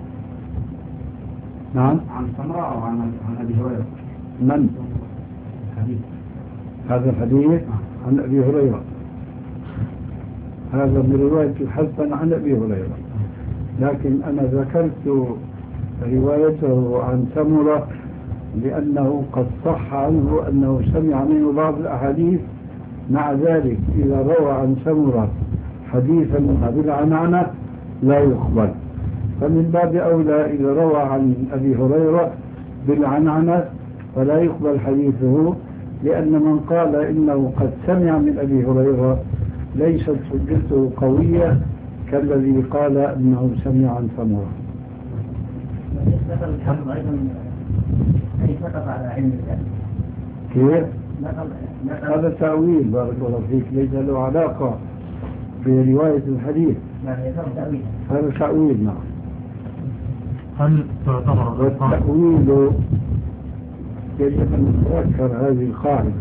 نعم. عن سمرة أو عن عن أبي هريرة؟ من؟ حديث. هذا الحديث عن أبي هريرة، هذا من رواية الحسن عن أبي هريرة، لكن أنا ذكرت روايته عن سمرة لأنه قد صح عنه أنه سمع منه بعض الأحاديث. مع ذلك إذا روى عن سمرة حديثا بالعنعنة لا يقبل، فمن باب أولى إذا روى عن أبي هريرة بالعنعنة فلا يقبل حديثه، لأن من قال إنه قد سمع من أبي هريرة ليست حجته قوية كالذي قال إنه سمع عن سمرة. نقل الحمد أيضا أي سقط على علم الله. كيف؟ نقل نقل هذا تأويل بارك الله فيك، ليس له علاقة برواية الحديث. يعني هذا تأويل. هذا تأويل. نعم. هل تعتبر والتأويل يجب أن نتذكر هذه القاعدة،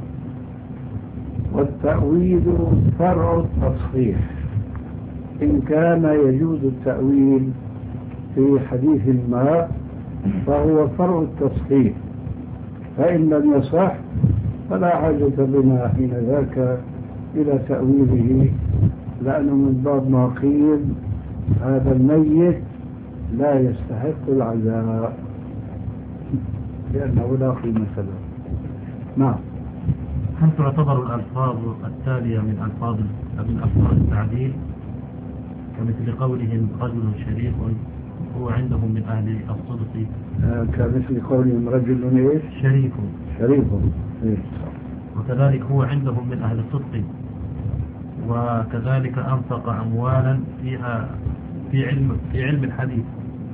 والتأويل فرع التصحيح. إن كان يجوز التأويل في حديث ما فهو فرع التصحيح، فإن لم يصح فلا حاجة بنا حين ذاك إلى تأويله، لأنه من باب ما قيل هذا الميت لا يستحق العزاء لأنه لا قيمة له. نعم. هل تعتبر الألفاظ التالية من ألفاظ من ألفاظ التعديل كمثل قولهم رجل شريف هو عندهم من أهل الصدق؟ آه كمثل قولهم رجل إيش؟ شريف. شريف. إيه. وكذلك هو عندهم من أهل الصدق، وكذلك أنفق أموالا فيها في علم في علم الحديث.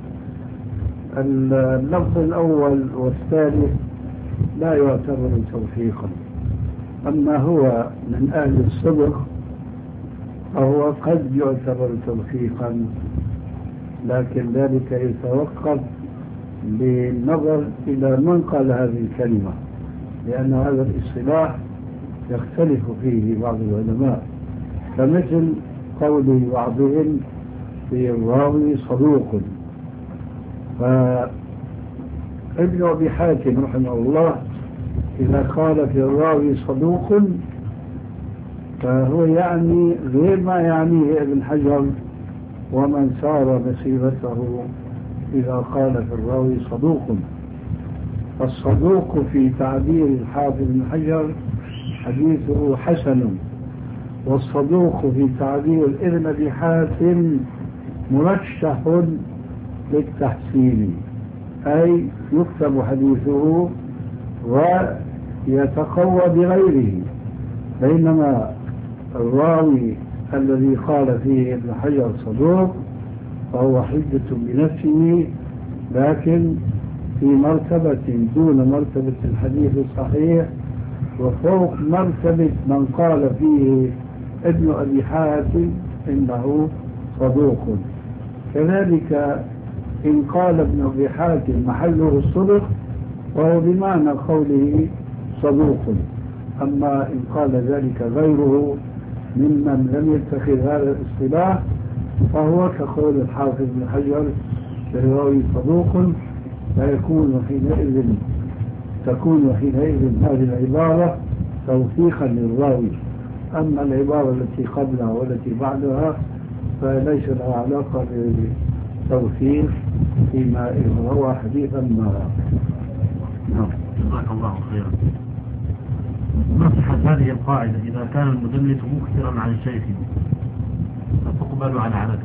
اللفظ الأول والثالث لا يعتبر توثيقا، أما هو من أهل الصدق فهو قد يعتبر توثيقا، لكن ذلك يتوقف بالنظر إلى من قال هذه الكلمة، لأن هذا الاصطلاح يختلف فيه بعض العلماء، كمثل قول بعضهم في الراوي صدوق. فابن أبي حاتم رحمه الله إذا قال في الراوي صدوق فهو يعني غير ما يعنيه ابن حجر ومن سار مسيرته إذا قال في الراوي صدوق. فالصدوق في تعبير الحافظ بن حجر حديثه حسن، والصدوق في تعبير ابن أبي حاتم مرشح للتحسين، أي يكتب حديثه ويتقوى بغيره، بينما الراوي الذي قال فيه ابن حجر صدوق فهو حجة بنفسه، لكن في مرتبة دون مرتبة الحديث الصحيح وفوق مرتبة من قال فيه ابن أبي حاتم إنه صدوق. كذلك إن قال ابن أبي حاتم محله الصدق وهو بمعنى قوله صدوق، أما إن قال ذلك غيره ممن لم يتخذ هذا الاصطلاح فهو كقول الحافظ بن حجر الراوي صدوق، فيكون حينئذ تكون حينئذ هذه العبارة توثيقا للراوي. أما العبارة التي قبلها والتي بعدها فليس لها علاقة بالتوثيق فيما روى حديثا ما. جزاك الله خيرا. ما صحة هذه القاعدة إذا كان المدلس مكثرا عن شيخه فتقبل عن عنته؟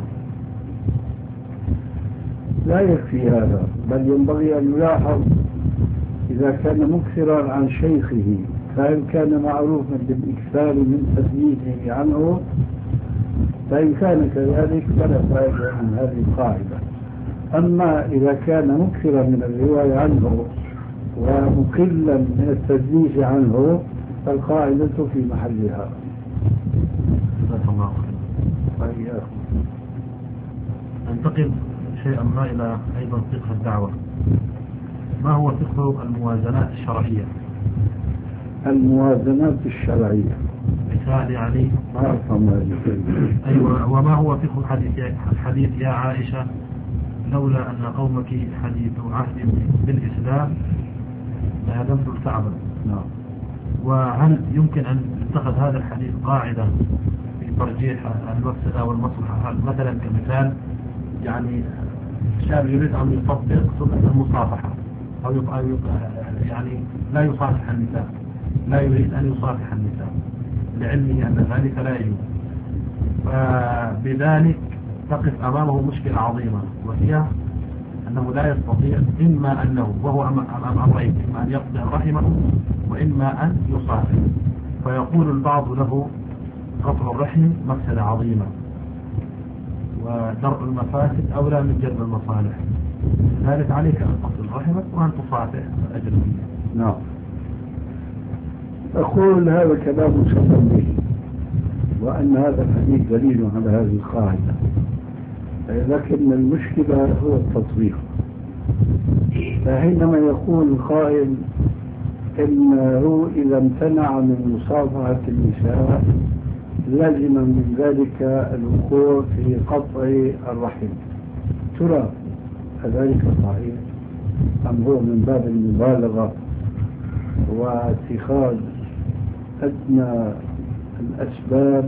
لا يكفي هذا، بل ينبغي أن يلاحظ إذا كان مكثرا عن شيخه فإن كان معروفا بالإكثار من تدليسه عنه، فإن كان كذلك فلا فائدة من هذه القاعدة. أما إذا كان مكثرا من الرواية عنه ومقلا من التدليس عنه فالقاعدة في محلها. جزاك الله خيرا. ننتقل شيئا ما إلى أيضا فقه الدعوة. ما هو فقه الموازنات الشرعية؟ الموازنات الشرعية مثال يعني ما أفهم هذه. أيوة. وما هو فقه حديث حديث يا عائشة لولا أن قومك حديث عهد بالإسلام لهدمت الكعبة؟ نعم. وهل يمكن أن يتخذ هذا الحديث قاعدة في ترجيح المفسدة والمصلحة؟ مثلا كمثال يعني شاب يريد أن يطبق سنة المصافحة أو يعني لا يصافح النساء، لا يريد أن يصافح النساء لعلمه أن ذلك لا يجوز، فبذلك تقف أمامه مشكلة عظيمة، وهي أنه لا يستطيع إما أنه وهو أمام أمرين، إما أن يقطع رحمه وإما أن يصافح، فيقول البعض له قطع الرحم مفسدة عظيمة ودرء المفاسد أولى من جلب المصالح، لذلك عليك أن تصل رحمك وأن تصافح الأجنبية. نعم. أقول هذا كلام مشرف به، وأن هذا الحديث دليل على هذه القاعدة، لكن المشكلة هو التطبيق. فحينما يقول القائل إنه إذا امتنع من مصافحة النساء لازم من ذلك الوقوع في قطع الرحم، ترى ذلك صحيح أم هو من باب المبالغة واتخاذ أدنى الأسباب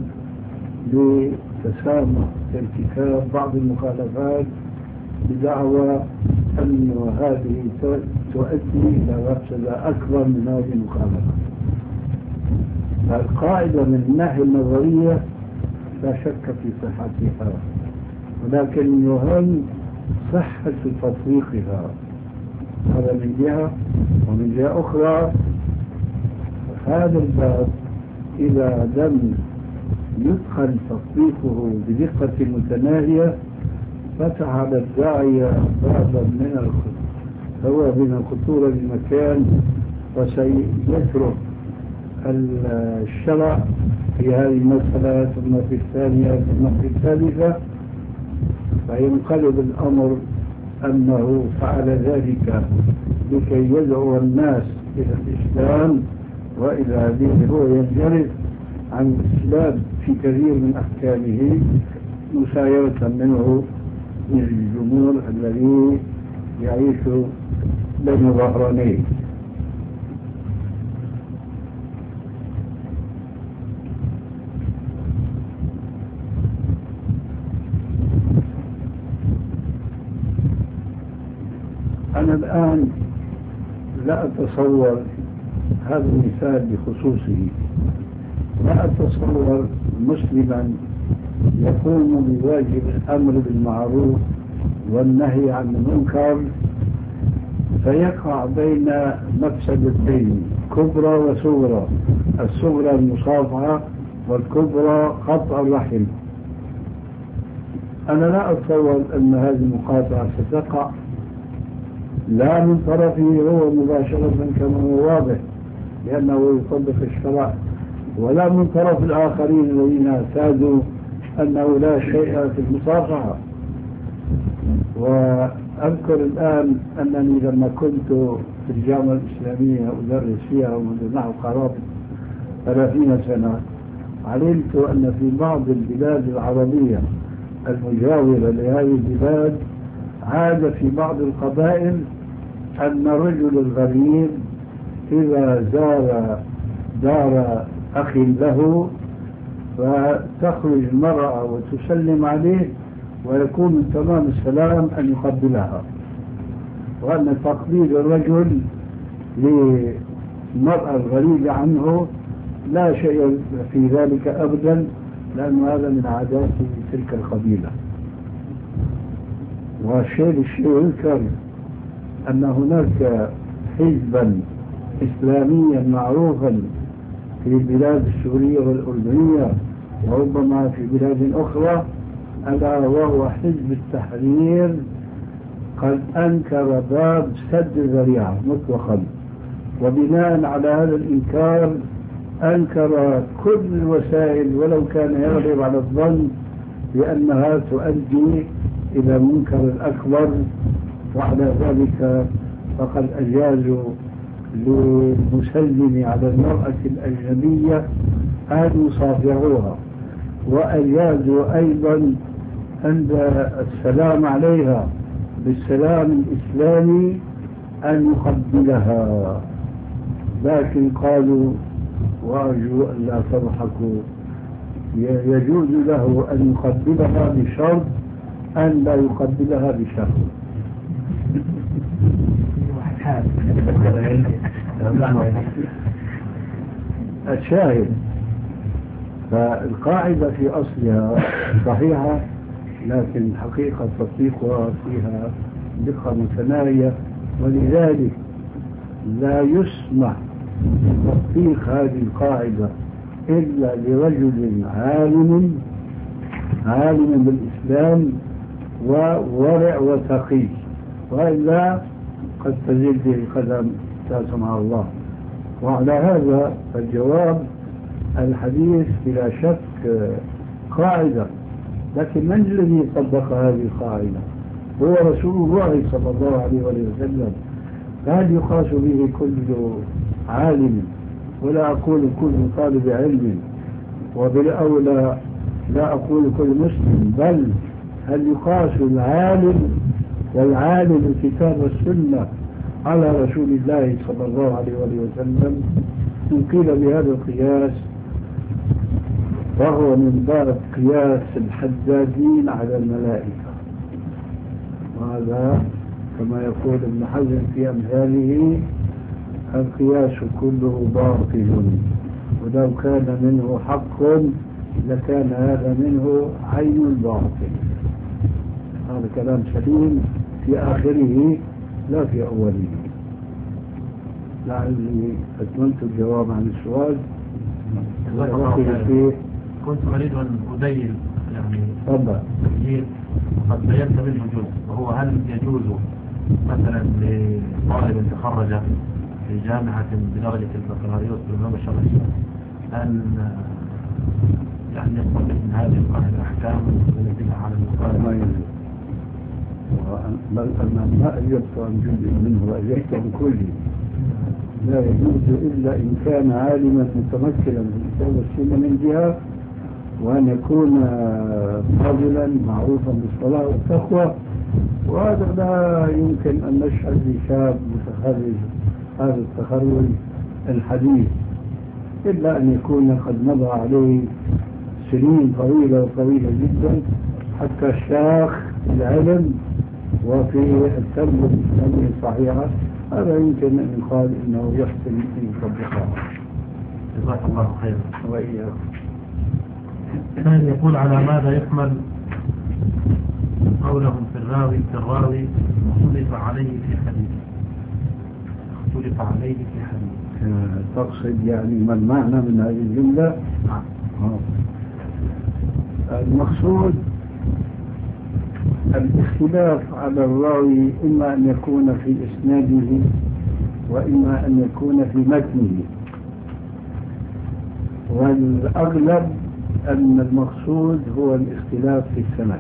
لتسامح ارتكاب بعض المخالفات بدعوى أن هذه تؤدي إلى مفسدة أكبر من هذه المخالفة؟ القاعدة من الناحية النظرية لا شك في صحتها، ولكن يهم صحة تطبيقها، هذا من جهة. ومن جهة أخرى هذا الباب إذا لم يدخل تطبيقه بدقة متناهية فتح على الداعية بابا من الخطورة، هو من الخطورة بمكان، وسيترك الشرع في هذه المسألة ثم في الثانية ثم في الثالثة، فينقلب الأمر أنه فعل ذلك لكي يدعو الناس إلى الإسلام وإلى هذه، هو ينجرف عن الإسلام في كثير من أحكامه مسايرة منه من الجمهور الذي يعيش بين ظهرانيه. أنا الآن لا أتصور هذا المثال بخصوصه، لا أتصور مسلما يقوم بواجب الأمر بالمعروف والنهي عن المنكر فيقع بين مفسدتين كبرى وصغرى، الصغرى المصافحة والكبرى قطع الرحم. أنا لا أتصور أن هذه المقاطعة ستقع لا من طرفه هو مباشرة كما هو واضح لأنه يطبق الشرع، ولا من طرف الآخرين الذين اعتادوا أنه لا شيء في المصافحة. وأذكر الآن أنني لما كنت في الجامعة الإسلامية أدرس فيها منذ نحو قرابة ثلاثين سنة، علمت أن في بعض البلاد العربية المجاورة لهذه البلاد عاد في بعض القبائل أن الرجل الغريب إذا زار دار أخ له فتخرج المرأة وتسلم عليه ويكون من تمام السلام أن يقبلها، وأن تقبيل الرجل للمرأة الغريبة عنه لا شيء في ذلك أبدا، لأن هذا من عادات تلك القبيلة. والشيء الشيء يذكر أن هناك حزبا إسلاميا معروفا في البلاد السورية والأردنية وربما في بلاد أخرى، ألا وهو حزب التحرير، قد أنكر باب سد الذريعة مطلقا، وبناء على هذا الإنكار أنكر كل الوسائل ولو كان يغلب على الظن بأنها تؤدي إلى المنكر الأكبر. وعلى ذلك فقد أجازوا للمسلم على المرأة الأجنبية أن يصافحوها، وأجازوا أيضا عند السلام عليها بالسلام الإسلامي أن يقبلها، لكن قالوا وأرجو أن لا تضحكوا، يجوز له أن يقبلها بشرط أن لا يقبلها بشرط. الشاهد فالقاعدة في أصلها صحيحة، لكن حقيقة تطبيقها فيها دقة متناهية، ولذلك لا يسمح تطبيق هذه القاعدة إلا لرجل عالم عالم بالإسلام وورع وتقي، وإلا قد تزل به القدم لا سمح الله. وعلى هذا الجواب الحديث بلا شك قاعدة، لكن من الذي طبق هذه القاعدة؟ هو رسول الله صلى الله عليه وسلم. فهل يقاس به كل عالم؟ ولا أقول كل طالب علم، وبالأولى لا أقول كل مسلم، بل هل يقاس العالم والعالم الكتاب والسنة على رسول الله صلى الله عليه وسلم؟ إن قيل بهذا القياس وهو من باب قياس الحدادين على الملائكة، وهذا كما يقول ابن حزم في أمثاله القياس كله باطل، ولو كان منه حق لكان هذا منه عين الباطل. هذا كلام سليم في آخره لا في أوله. لعلي أتممت الجواب عن السؤال. كنت أريد أن أدين يعني طبعا قد بينت منه جزء، وهو هل يجوز مثلا لطالب تخرج في جامعة بدرجة البكالوريوس بالعلوم الشرعية أن يعني يستفيد من هذه القاعدة أحكام وينزلها على المقارنة؟ ما يجوز، بل أنا ما أجبت عن جزء منه وأجبت عن كله. لا يجوز إلا إن كان عالما متمكنا من الكتاب والسنة من جهة، وأن يكون رجلا معروفا بالصلاة والتقوى، وهذا لا يمكن أن نشهد لشاب متخرج هذا التخرج الحديث إلا أن يكون قد مضى عليه سنين طويلة وطويلة جدا حتى شاخ العلم وفي التربية الإسلامية الصحيحة. هذا يمكن أن يقال إنه يحسن أن يطبقها. جزاك الله خيرا. وإياكم. كان يقول على ماذا يحمل قولهم في الراوي في الراوي اختلف عليه في حديث اختلف عليه في حديث تقصد يعني ما المعنى من هذه الجملة؟ نعم. المقصود الاختلاف على الراوي إما أن يكون في إسناده وإما أن يكون في متنه، والأغلب أن المقصود هو الاختلاف في السند،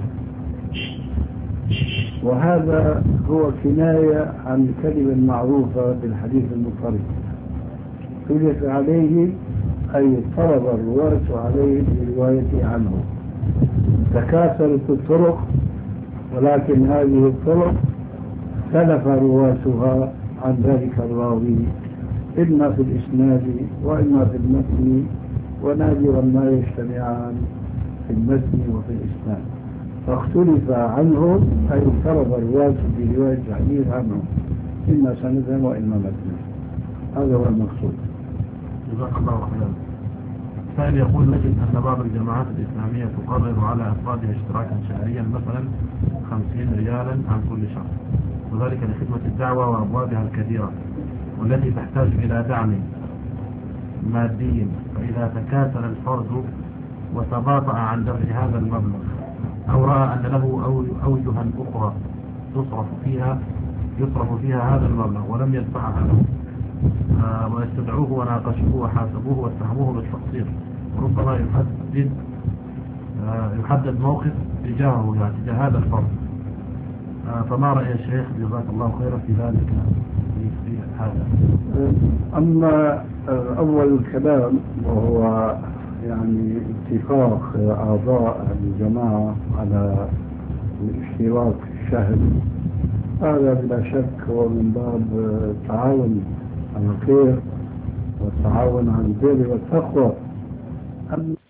وهذا هو كناية عن الكلمة المعروفة بالحديث المضطرب. اختلف عليه أي طلب الرواة عليه بروايته عنه، تكاثرت الطرق، ولكن هذه الطرق اختلف رواتها عن ذلك الراوي إما في الإسناد وإما في المتن، ونادرا ما يجتمعان في المتن وفي الإسناد، فاختلف عنه أي افترض الرواة برواية الحديث عنه إما سندا وإما متنا. هذا هو المقصود. جزاك الله خيرا. السائل يقول: نجد أن بعض الجماعات الإسلامية تقرر على أفرادها اشتراكا شهريا مثلا خمسين ريالا عن كل شهر، وذلك لخدمة الدعوة وأبوابها الكثيرة والتي تحتاج إلى دعم مادي، فإذا تكاسل الفرد وتباطأ عن دفع هذا المبلغ أو رأى أن له أوجها أخرى تصرف فيها يصرف فيها هذا المبلغ ولم يدفعها له، آه ويستدعوه وناقشوه وحاسبوه واتهموه بالتقصير، وربما يحدد آه يحدد موقف تجاهه يعني تجاه هذا الفرد، آه فما رأي الشيخ جزاك الله خيرا في ذلك في هذا؟ أما أول الكلام وهو يعني اتفاق أعضاء الجماعة على الاشتراك الشهري، هذا بلا شك هو من باب التعاون على الخير والتعاون على البر والتقوى.